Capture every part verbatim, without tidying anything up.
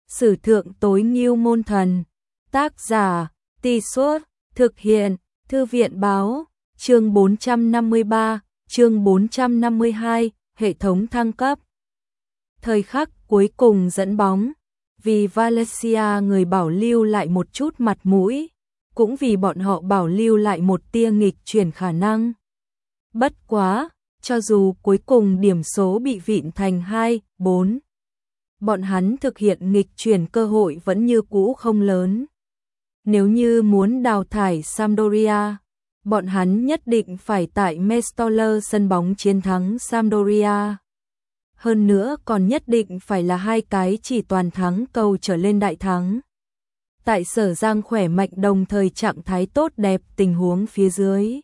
Sử thượng tối ngưu môn thần. Tác giả, Tì Suốt, thực hiện, Thư viện báo, chương bốn trăm năm mươi ba, chương bốn trăm năm mươi hai, hệ thống thăng cấp. Thời khắc cuối cùng dẫn bóng, vì Valencia người bảo lưu lại một chút mặt mũi, cũng vì bọn họ bảo lưu lại một tia nghịch chuyển khả năng. Bất quá, cho dù cuối cùng điểm số bị vịn thành hai, bốn, bọn hắn thực hiện nghịch chuyển cơ hội vẫn như cũ không lớn. Nếu như muốn đào thải Sampdoria, bọn hắn nhất định phải tại Mestolo sân bóng chiến thắng Sampdoria. Hơn nữa còn nhất định phải là hai cái chỉ toàn thắng cầu trở lên đại thắng. Tại Sở Giang khỏe mạnh đồng thời trạng thái tốt đẹp tình huống phía dưới,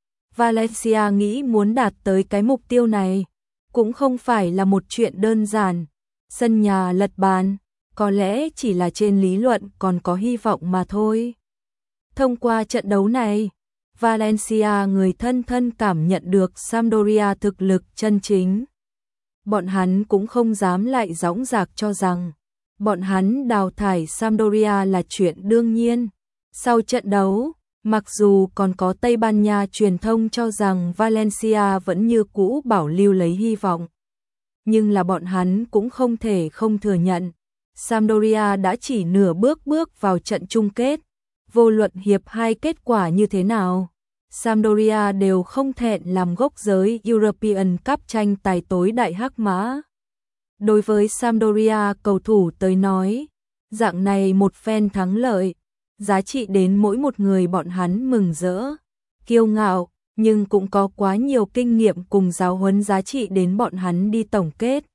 Valencia nghĩ muốn đạt tới cái mục tiêu này cũng không phải là một chuyện đơn giản. Sân nhà lật bàn, có lẽ chỉ là trên lý luận còn có hy vọng mà thôi. Thông qua trận đấu này, Valencia người thân thân cảm nhận được Sampdoria thực lực chân chính. Bọn hắn cũng không dám lại dõng dạc cho rằng bọn hắn đào thải Sampdoria là chuyện đương nhiên. Sau trận đấu, mặc dù còn có Tây Ban Nha truyền thông cho rằng Valencia vẫn như cũ bảo lưu lấy hy vọng, nhưng là bọn hắn cũng không thể không thừa nhận, Sampdoria đã chỉ nửa bước bước vào trận chung kết. Vô luận hiệp hai kết quả như thế nào, Sampdoria đều không thẹn làm gốc giới European Cup tranh tài tối đại hắc mã. Đối với Sampdoria cầu thủ tới nói, dạng này một phen thắng lợi, giá trị đến mỗi một người bọn hắn mừng rỡ, kiêu ngạo, nhưng cũng có quá nhiều kinh nghiệm cùng giáo huấn giá trị đến bọn hắn đi tổng kết,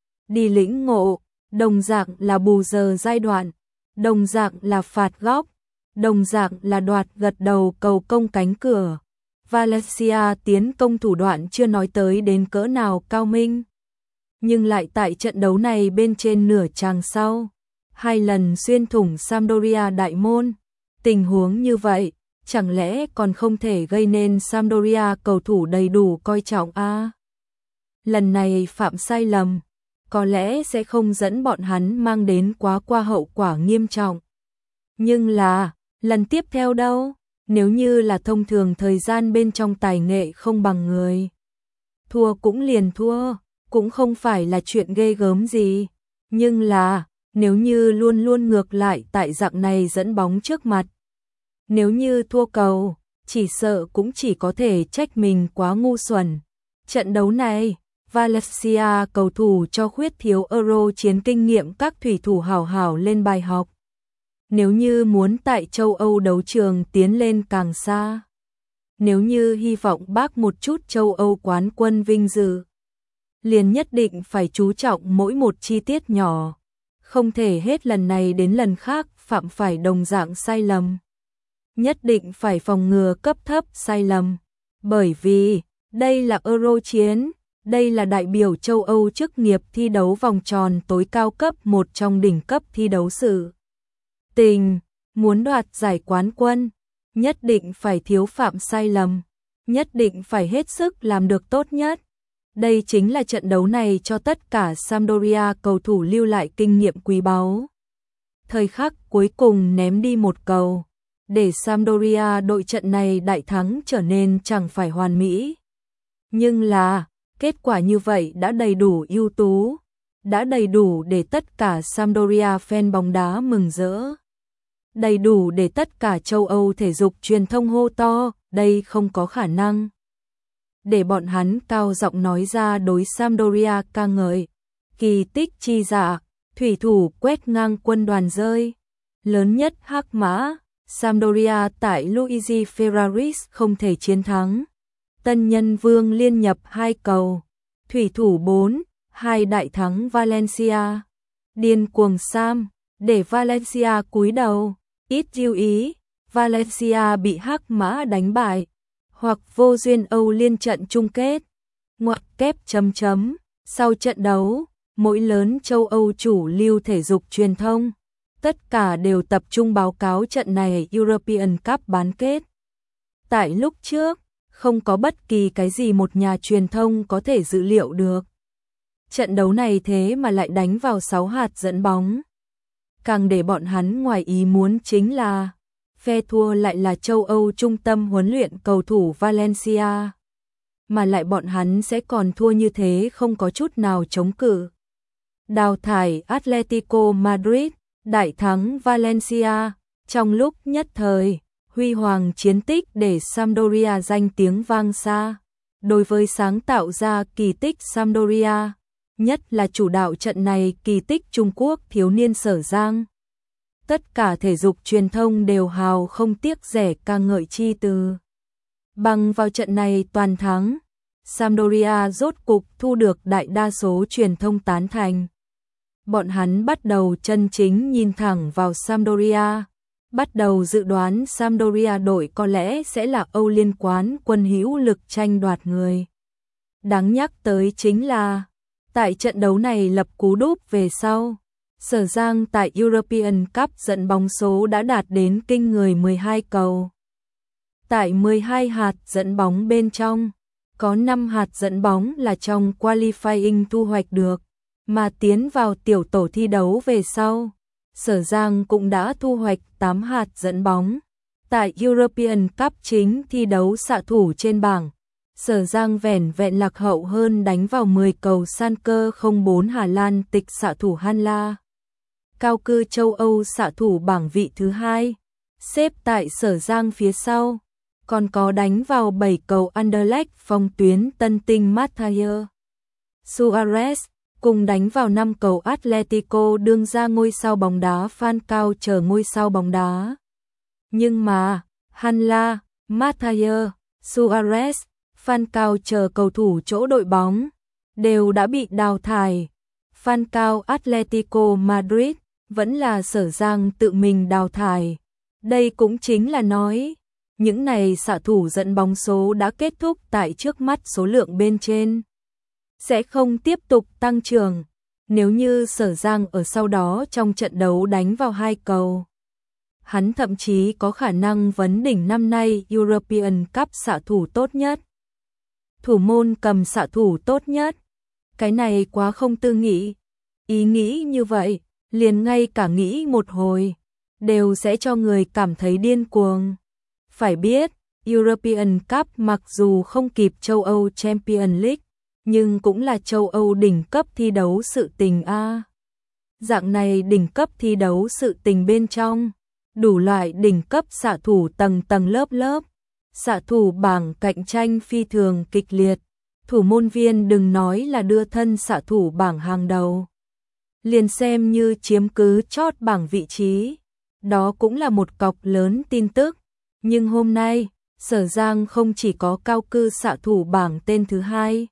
đi lĩnh ngộ, đồng dạng là bù giờ giai đoạn, đồng dạng là phạt góc, đồng dạng là đoạt gật đầu cầu công cánh cửa. Valencia tiến công thủ đoạn chưa nói tới đến cỡ nào cao minh, nhưng lại tại trận đấu này bên trên nửa chàng sau, hai lần xuyên thủng Sampdoria đại môn. Tình huống như vậy, chẳng lẽ còn không thể gây nên Sampdoria cầu thủ đầy đủ coi trọng a? À? Lần này phạm sai lầm, có lẽ sẽ không dẫn bọn hắn mang đến quá qua hậu quả nghiêm trọng. Nhưng là, lần tiếp theo đâu? Nếu như là thông thường thời gian bên trong tài nghệ không bằng người, thua cũng liền thua, cũng không phải là chuyện ghê gớm gì. Nhưng là, nếu như luôn luôn ngược lại tại dạng này dẫn bóng trước mặt, nếu như thua cầu, chỉ sợ cũng chỉ có thể trách mình quá ngu xuẩn. Trận đấu này, Valencia cầu thủ cho khuyết thiếu Euro chiến kinh nghiệm các thủy thủ hảo hảo lên bài học. Nếu như muốn tại châu Âu đấu trường tiến lên càng xa, nếu như hy vọng bác một chút châu Âu quán quân vinh dự, liền nhất định phải chú trọng mỗi một chi tiết nhỏ, không thể hết lần này đến lần khác phạm phải đồng dạng sai lầm. Nhất định phải phòng ngừa cấp thấp sai lầm, bởi vì đây là Euro chiến, đây là đại biểu châu Âu chức nghiệp thi đấu vòng tròn tối cao cấp, một trong đỉnh cấp thi đấu sự tình. Muốn đoạt giải quán quân, nhất định phải thiếu phạm sai lầm, nhất định phải hết sức làm được tốt nhất. Đây chính là trận đấu này cho tất cả Sampdoria cầu thủ lưu lại kinh nghiệm quý báu. Thời khắc cuối cùng ném đi một cầu, để Sampdoria đội trận này đại thắng trở nên chẳng phải hoàn mỹ. Nhưng là, kết quả như vậy đã đầy đủ ưu tú, đã đầy đủ để tất cả Sampdoria fan bóng đá mừng rỡ. Đầy đủ để tất cả châu Âu thể dục truyền thông hô to, đây không có khả năng. Để bọn hắn cao giọng nói ra đối Sampdoria ca ngợi. Kỳ tích chi dạ, thủy thủ quét ngang quân đoàn rơi. Lớn nhất hắc mã, Sampdoria tại Luigi Ferraris không thể chiến thắng. Tân nhân vương liên nhập hai cầu. Thủy thủ bốn, hai đại thắng Valencia. Điên cuồng Sam, để Valencia cúi đầu. Ít lưu ý, Valencia bị hắc mã đánh bại, hoặc vô duyên Âu liên trận chung kết. Ngoặc kép chấm chấm. Sau trận đấu, mỗi lớn châu Âu chủ lưu thể dục truyền thông, tất cả đều tập trung báo cáo trận này European Cup bán kết. Tại lúc trước, không có bất kỳ cái gì một nhà truyền thông có thể dự liệu được. Trận đấu này thế mà lại đánh vào sáu hạt dẫn bóng. Càng để bọn hắn ngoài ý muốn chính là phe thua lại là châu Âu trung tâm huấn luyện cầu thủ Valencia. Mà lại bọn hắn sẽ còn thua như thế không có chút nào chống cự. Đào thải Atletico Madrid, đại thắng Valencia, trong lúc nhất thời, huy hoàng chiến tích để Sampdoria danh tiếng vang xa. Đối với sáng tạo ra kỳ tích Sampdoria, nhất là chủ đạo trận này kỳ tích Trung Quốc thiếu niên Sở Giang. Tất cả thể dục truyền thông đều hào không tiếc rẻ ca ngợi chi từ. Bằng vào trận này toàn thắng, Sampdoria rốt cục thu được đại đa số truyền thông tán thành. Bọn hắn bắt đầu chân chính nhìn thẳng vào Sampdoria, bắt đầu dự đoán Sampdoria đội có lẽ sẽ là Âu Liên quán quân hữu lực tranh đoạt người. Đáng nhắc tới chính là, tại trận đấu này lập cú đúp về sau, Sở Giang tại European Cup dẫn bóng số đã đạt đến kinh người mười hai cầu. Tại mười hai hạt dẫn bóng bên trong, có năm hạt dẫn bóng là trong qualifying thu hoạch được, mà tiến vào tiểu tổ thi đấu về sau, Sở Giang cũng đã thu hoạch tám hạt dẫn bóng. Tại European Cup chính thi đấu xạ thủ trên bảng, Sở Giang vẻn vẹn lạc hậu hơn đánh vào mười cầu Schalke không bốn Hà Lan tịch xạ thủ Hanla. Cao cư châu Âu xạ thủ bảng vị thứ hai, xếp tại Sở Giang phía sau, còn có đánh vào bảy cầu Anderlecht phòng tuyến tân tinh Matthieu Suarez, cùng đánh vào năm cầu Atletico đương ra ngôi sao bóng đá Falcao chờ ngôi sao bóng đá. Nhưng mà, Hanla, Matthieu Suarez, Falcao chờ cầu thủ chỗ đội bóng, đều đã bị đào thải. Falcao Atletico Madrid, vẫn là Sở Giang tự mình đào thải. Đây cũng chính là nói, những này xạ thủ dẫn bóng số đã kết thúc tại trước mắt số lượng bên trên. Sẽ không tiếp tục tăng trưởng, nếu như Sở Giang ở sau đó trong trận đấu đánh vào hai cầu. Hắn thậm chí có khả năng vấn đỉnh năm nay European Cup xạ thủ tốt nhất. Thủ môn cầm xạ thủ tốt nhất. Cái này quá không tư nghị. Ý nghĩ như vậy, liền ngay cả nghĩ một hồi, đều sẽ cho người cảm thấy điên cuồng. Phải biết, European Cup mặc dù không kịp châu Âu Champions League, nhưng cũng là châu Âu đỉnh cấp thi đấu sự tình a. Dạng này đỉnh cấp thi đấu sự tình bên trong, đủ loại đỉnh cấp xạ thủ tầng tầng lớp lớp, xạ thủ bảng cạnh tranh phi thường kịch liệt, thủ môn viên đừng nói là đưa thân xạ thủ bảng hàng đầu. Liền xem như chiếm cứ chót bảng vị trí, đó cũng là một cọc lớn tin tức. Nhưng hôm nay, Sở Giang không chỉ có cao cư xạ thủ bảng tên thứ hai,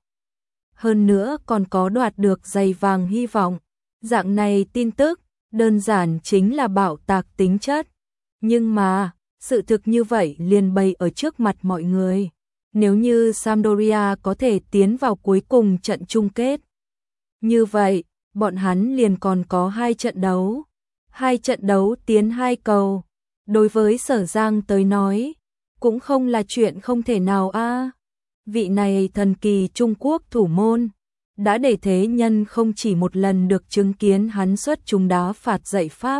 hơn nữa còn có đoạt được giày vàng hy vọng. Dạng này tin tức, đơn giản chính là bạo tạc tính chất. Nhưng mà, sự thực như vậy liền bày ở trước mặt mọi người. Nếu như Sampdoria có thể tiến vào cuối cùng trận chung kết, như vậy, bọn hắn liền còn có hai trận đấu. Hai trận đấu tiến hai cầu. Đối với Sở Giang tới nói, cũng không là chuyện không thể nào a. Vị này thần kỳ Trung Quốc thủ môn, đã để thế nhân không chỉ một lần được chứng kiến hắn xuất chúng đá phạt dạy pháp.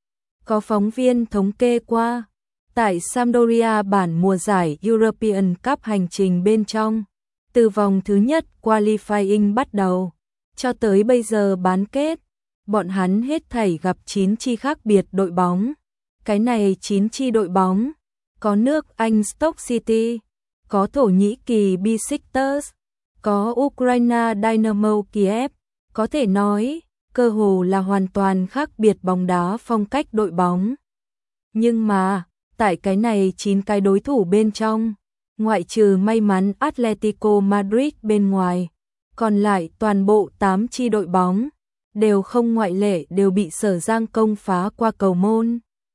Có phóng viên thống kê qua, tại Sampdoria bản mùa giải European Cup hành trình bên trong, từ vòng thứ nhất qualifying bắt đầu, cho tới bây giờ bán kết, bọn hắn hết thảy gặp chín chi khác biệt đội bóng. Cái này chín chi đội bóng, có nước Anh Stoke City, có Thổ Nhĩ Kỳ Besiktas, có Ukraine Dynamo Kiev, có thể nói, cơ hồ là hoàn toàn khác biệt bóng đá phong cách đội bóng. Nhưng mà, tại cái này chín cái đối thủ bên trong, ngoại trừ may mắn Atletico Madrid bên ngoài, còn lại toàn bộ tám chi đội bóng, đều không ngoại lệ đều bị Sở Giang công phá qua cầu môn.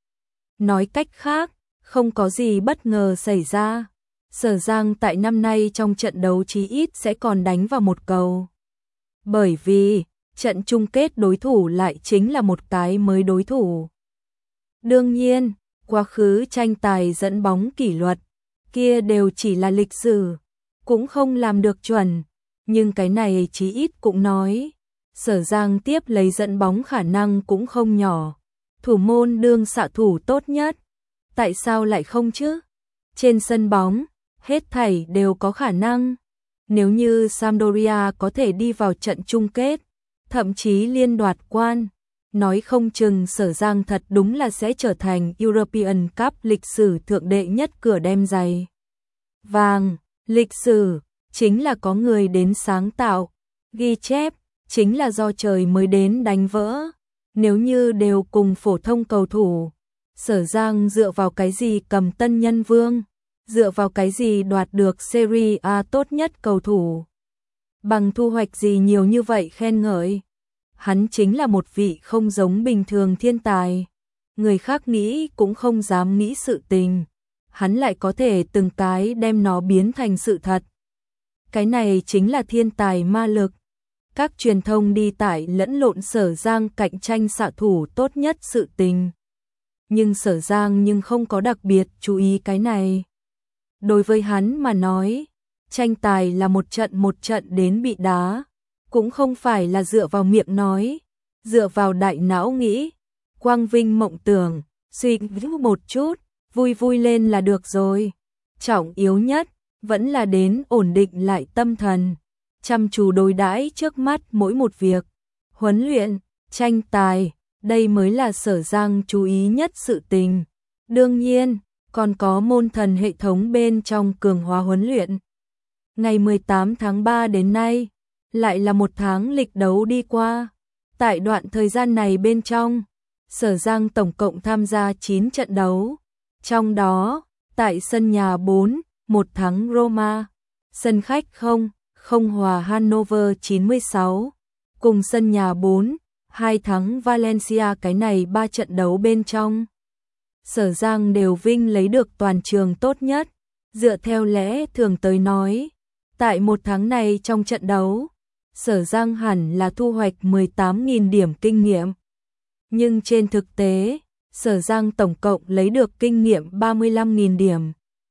Nói cách khác, không có gì bất ngờ xảy ra. Sở Giang tại năm nay trong trận đấu chí ít sẽ còn đánh vào một cầu. Bởi vì, trận chung kết đối thủ lại chính là một cái mới đối thủ. Đương nhiên, quá khứ tranh tài dẫn bóng kỷ luật, kia đều chỉ là lịch sử, cũng không làm được chuẩn. Nhưng cái này chí ít cũng nói, Sở Giang tiếp lấy dẫn bóng khả năng cũng không nhỏ. Thủ môn đương xạ thủ tốt nhất. Tại sao lại không chứ? Trên sân bóng, hết thảy đều có khả năng. Nếu như Sampdoria có thể đi vào trận chung kết, thậm chí liên đoạt quan, nói không chừng Sở Giang thật đúng là sẽ trở thành European Cup lịch sử thượng đệ nhất cửa đem giày vàng. Lịch sử chính là có người đến sáng tạo, ghi chép chính là do trời mới đến đánh vỡ. Nếu như đều cùng phổ thông cầu thủ, Sở Giang dựa vào cái gì cầm tân nhân vương, dựa vào cái gì đoạt được Serie A tốt nhất cầu thủ, bằng thu hoạch gì nhiều như vậy khen ngợi. Hắn chính là một vị không giống bình thường thiên tài, người khác nghĩ cũng không dám nghĩ sự tình, hắn lại có thể từng cái đem nó biến thành sự thật. Cái này chính là thiên tài ma lực. Các truyền thông đi tải lẫn lộn Sở Giang cạnh tranh xạ thủ tốt nhất sự tình. Nhưng Sở Giang nhưng không có đặc biệt chú ý cái này. Đối với hắn mà nói, tranh tài là một trận một trận đến bị đá, cũng không phải là dựa vào miệng nói, dựa vào đại não nghĩ, quang vinh mộng tưởng, suy nghĩ một chút, vui vui lên là được rồi. Trọng yếu nhất vẫn là đến ổn định lại tâm thần, chăm chú đối đãi trước mắt mỗi một việc. Huấn luyện, tranh tài, đây mới là Sở Giang chú ý nhất sự tình. Đương nhiên, còn có môn thần hệ thống bên trong cường hóa huấn luyện. Ngày mười tám tháng ba đến nay, lại là một tháng lịch đấu đi qua. Tại đoạn thời gian này bên trong, Sở Giang tổng cộng tham gia chín trận đấu. Trong đó, tại sân nhà bốn, một thắng Roma, sân khách không, không hòa Hanover chín mươi sáu, cùng sân nhà bốn, hai thắng Valencia. Cái này ba trận đấu bên trong, Sở Giang đều vinh lấy được toàn trường tốt nhất. Dựa theo lẽ thường tới nói, tại một tháng này trong trận đấu, Sở Giang hẳn là thu hoạch mười tám nghìn điểm kinh nghiệm. Nhưng trên thực tế, Sở Giang tổng cộng lấy được kinh nghiệm ba mươi lăm nghìn điểm.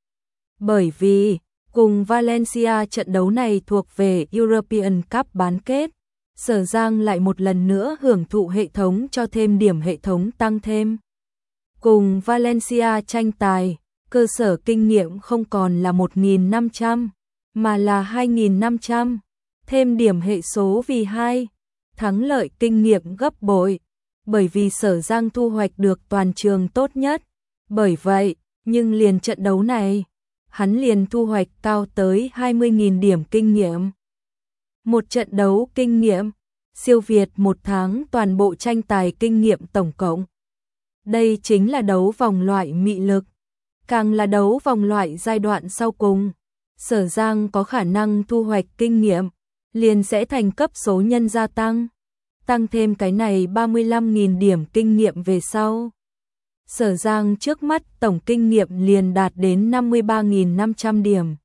Bởi vì, cùng Valencia trận đấu này thuộc về European Cup bán kết, Sở Giang lại một lần nữa hưởng thụ hệ thống cho thêm điểm hệ thống tăng thêm. Cùng Valencia tranh tài, cơ sở kinh nghiệm không còn là một nghìn năm trăm, mà là hai nghìn năm trăm, thêm điểm hệ số vì hai, thắng lợi kinh nghiệm gấp bội, bởi vì Sở Giang thu hoạch được toàn trường tốt nhất. Bởi vậy, nhưng liền trận đấu này, hắn liền thu hoạch cao tới hai mươi nghìn điểm kinh nghiệm. Một trận đấu kinh nghiệm, siêu việt một tháng toàn bộ tranh tài kinh nghiệm tổng cộng. Đây chính là đấu vòng loại mị lực. Càng là đấu vòng loại giai đoạn sau cùng, Sở Giang có khả năng thu hoạch kinh nghiệm, liền sẽ thành cấp số nhân gia tăng. Tăng thêm cái này ba mươi lăm nghìn điểm kinh nghiệm về sau, Sở Giang trước mắt tổng kinh nghiệm liền đạt đến năm mươi ba nghìn năm trăm điểm.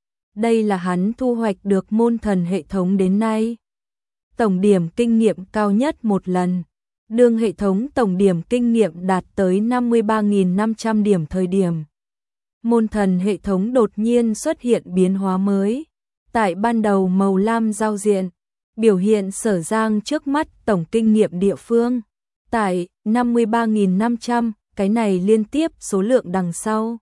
Đây là hắn thu hoạch được môn thần hệ thống đến nay tổng điểm kinh nghiệm cao nhất một lần. Đương hệ thống tổng điểm kinh nghiệm đạt tới năm mươi ba nghìn năm trăm điểm thời điểm, môn thần hệ thống đột nhiên xuất hiện biến hóa mới. Tại ban đầu màu lam giao diện, biểu hiện Sở Giang trước mắt tổng kinh nghiệm địa phương. Tại năm mươi ba nghìn năm trăm, cái này liên tiếp số lượng đằng sau,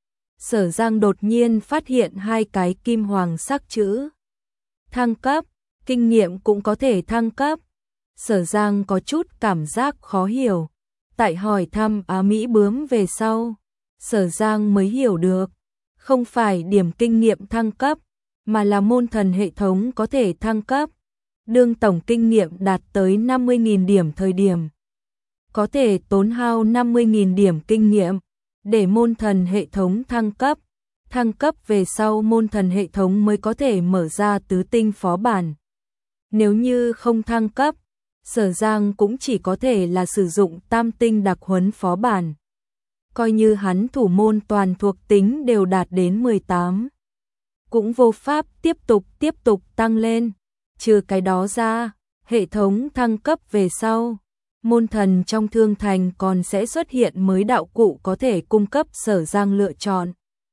Sở Giang đột nhiên phát hiện hai cái kim hoàng sắc chữ. Thăng cấp, kinh nghiệm cũng có thể thăng cấp. Sở Giang có chút cảm giác khó hiểu. Tại hỏi thăm Á Mỹ bướm về sau, Sở Giang mới hiểu được, không phải điểm kinh nghiệm thăng cấp, mà là môn thần hệ thống có thể thăng cấp. Đương tổng kinh nghiệm đạt tới năm mươi nghìn điểm thời điểm, có thể tốn hao năm mươi nghìn điểm kinh nghiệm để môn thần hệ thống thăng cấp. Thăng cấp về sau môn thần hệ thống mới có thể mở ra tứ tinh phó bản. Nếu như không thăng cấp, Sở Giang cũng chỉ có thể là sử dụng tam tinh đặc huấn phó bản. Coi như hắn thủ môn toàn thuộc tính đều đạt đến mười tám, cũng vô pháp tiếp tục tiếp tục tăng lên. Trừ cái đó ra, hệ thống thăng cấp về sau, môn thần trong thương thành còn sẽ xuất hiện mới đạo cụ có thể cung cấp Sở Giang lựa chọn.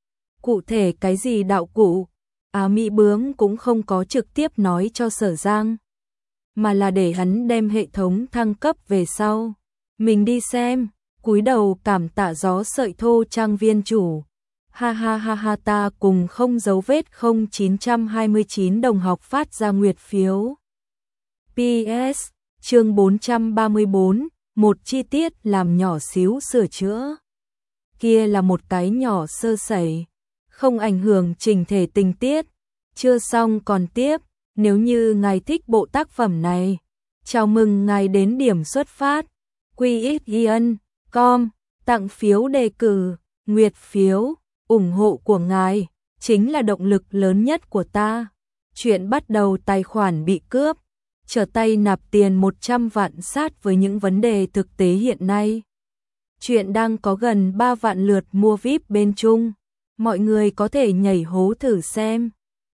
Cụ thể cái gì đạo cụ, Á Mỹ bướm cũng không có trực tiếp nói cho Sở Giang, mà là để hắn đem hệ thống thăng cấp về sau, Mình đi xem, cúi đầu cảm tạ gió sợi thô trang viên chủ. Ha ha ha ha ta cùng không dấu vết không chín hai chín đồng học phát ra nguyệt phiếu. pê ét, chương bốn trăm ba mươi bốn, một chi tiết làm nhỏ xíu sửa chữa. Kia là một cái nhỏ sơ sẩy, không ảnh hưởng trình thể tình tiết. Chưa xong còn tiếp, nếu như ngài thích bộ tác phẩm này, chào mừng ngài đến điểm xuất phát. quy ích yên com tặng phiếu đề cử, nguyệt phiếu, ủng hộ của ngài chính là động lực lớn nhất của ta. Chuyện bắt đầu tài khoản bị cướp, trở tay nạp tiền một trăm vạn sát với những vấn đề thực tế hiện nay. Chuyện đang có gần ba vạn lượt mua víp bên Trung, mọi người có thể nhảy hố thử xem.